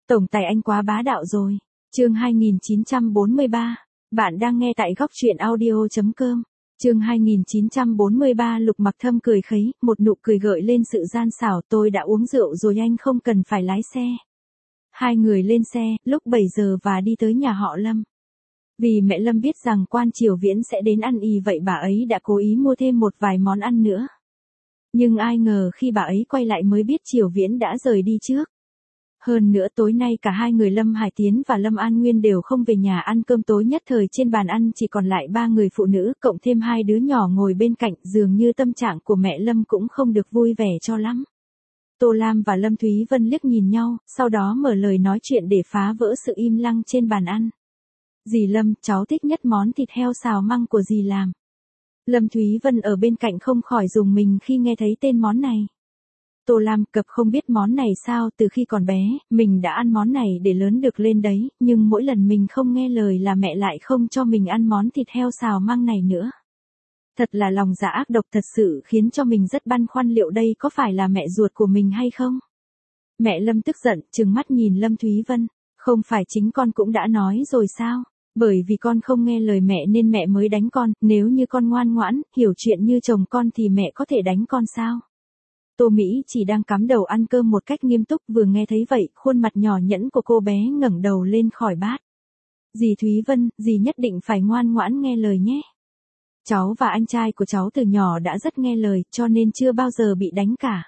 Tổng tài anh quá bá đạo rồi. Chương 2943. Bạn đang nghe tại góc truyện audio.com. Chương 2943. Lục Mặc Thâm cười khấy, một nụ cười gợi lên sự gian xảo. Tôi đã uống rượu rồi, anh không cần phải lái xe. Hai người lên xe, lúc 7 giờ và đi tới nhà họ Lâm. Vì mẹ Lâm biết rằng Quan Triều Viễn sẽ đến ăn y, vậy bà ấy đã cố ý mua thêm một vài món ăn nữa. Nhưng ai ngờ khi bà ấy quay lại mới biết Triều Viễn đã rời đi trước. Hơn nữa tối nay cả hai người Lâm Hải Tiến và Lâm An Nguyên đều không về nhà ăn cơm tối, nhất thời trên bàn ăn chỉ còn lại 3 người phụ nữ, cộng thêm 2 đứa nhỏ ngồi bên cạnh, dường như tâm trạng của mẹ Lâm cũng không được vui vẻ cho lắm. Tô Lam và Lâm Thúy Vân liếc nhìn nhau, sau đó mở lời nói chuyện để phá vỡ sự im lặng trên bàn ăn. Dì Lâm, cháu thích nhất món thịt heo xào măng của dì làm. Lâm Thúy Vân ở bên cạnh không khỏi rùng mình khi nghe thấy tên món này. Tô Lam, cập không biết món này sao? Từ khi còn bé, mình đã ăn món này để lớn được lên đấy, nhưng mỗi lần mình không nghe lời là mẹ lại không cho mình ăn món thịt heo xào măng này nữa. Thật là lòng dạ ác độc, thật sự khiến cho mình rất băn khoăn liệu đây có phải là mẹ ruột của mình hay không? Mẹ Lâm tức giận, trừng mắt nhìn Lâm Thúy Vân. Không phải chính con cũng đã nói rồi sao? Bởi vì con không nghe lời mẹ nên mẹ mới đánh con, nếu như con ngoan ngoãn, hiểu chuyện như chồng con thì mẹ có thể đánh con sao? Tô Mỹ chỉ đang cắm đầu ăn cơm một cách nghiêm túc, vừa nghe thấy vậy, khuôn mặt nhỏ nhẫn của cô bé ngẩng đầu lên khỏi bát. Dì Thúy Vân, dì nhất định phải ngoan ngoãn nghe lời nhé. Cháu và anh trai của cháu từ nhỏ đã rất nghe lời, cho nên chưa bao giờ bị đánh cả.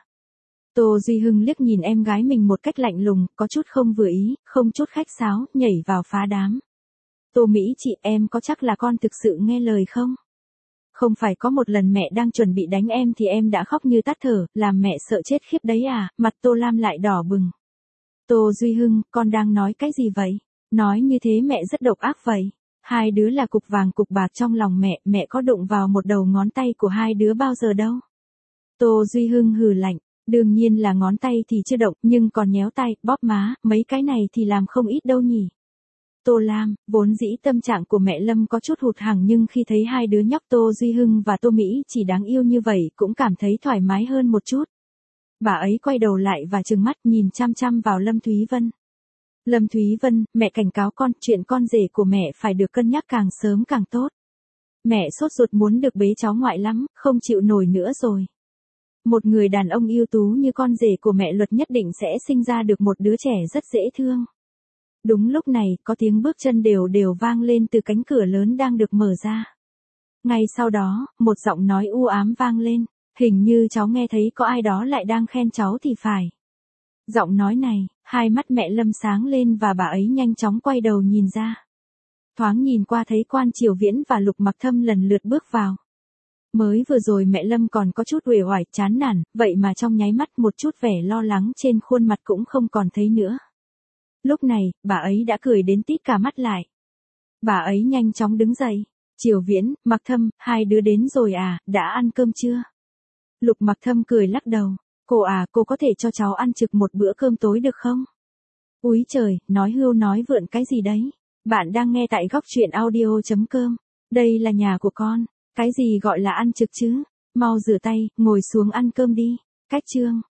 Tô Duy Hưng liếc nhìn em gái mình một cách lạnh lùng, có chút không vừa ý, không chút khách sáo, nhảy vào phá đám. Tô Mỹ chị, em có chắc là con thực sự nghe lời không? Không phải có một lần mẹ đang chuẩn bị đánh em thì em đã khóc như tắt thở, làm mẹ sợ chết khiếp đấy à? Mặt Tô Lam lại đỏ bừng. Tô Duy Hưng, con đang nói cái gì vậy? Nói như thế mẹ rất độc ác vậy. Hai đứa là cục vàng cục bạc trong lòng mẹ có đụng vào một đầu ngón tay của hai đứa bao giờ đâu. Tô Duy Hưng hừ lạnh, đương nhiên là ngón tay thì chưa động, nhưng còn nhéo tay, bóp má, mấy cái này thì làm không ít đâu nhỉ. Tô Lam, vốn dĩ tâm trạng của mẹ Lâm có chút hụt hẫng, nhưng khi thấy hai đứa nhóc Tô Duy Hưng và Tô Mỹ chỉ đáng yêu như vậy cũng cảm thấy thoải mái hơn một chút. Bà ấy quay đầu lại và trừng mắt nhìn chăm chăm vào Lâm Thúy Vân. Lâm Thúy Vân, mẹ cảnh cáo con, chuyện con rể của mẹ phải được cân nhắc càng sớm càng tốt. Mẹ sốt ruột muốn được bế cháu ngoại lắm, không chịu nổi nữa rồi. Một người đàn ông ưu tú như con rể của mẹ Luật nhất định sẽ sinh ra được một đứa trẻ rất dễ thương. Đúng lúc này, có tiếng bước chân đều đều vang lên từ cánh cửa lớn đang được mở ra. Ngay sau đó, một giọng nói u ám vang lên, hình như cháu nghe thấy có ai đó lại đang khen cháu thì phải. Giọng nói này, hai mắt mẹ Lâm sáng lên và bà ấy nhanh chóng quay đầu nhìn ra. Thoáng nhìn qua thấy Quan Triều Viễn và Lục Mặc Thâm lần lượt bước vào. Mới vừa rồi mẹ Lâm còn có chút uể oải, chán nản, vậy mà trong nháy mắt một chút vẻ lo lắng trên khuôn mặt cũng không còn thấy nữa. Lúc này, bà ấy đã cười đến tít cả mắt lại. Bà ấy nhanh chóng đứng dậy. Triều Viễn, Mặc Thâm, hai đứa đến rồi à, đã ăn cơm chưa? Lục Mặc Thâm cười lắc đầu. Cô có thể cho cháu ăn trực một bữa cơm tối được không? Úi trời, nói hưu nói vượn cái gì đấy? Bạn đang nghe tại góc truyện audio.com. Đây là nhà của con. Cái gì gọi là ăn trực chứ? Mau rửa tay, ngồi xuống ăn cơm đi. Cách chương.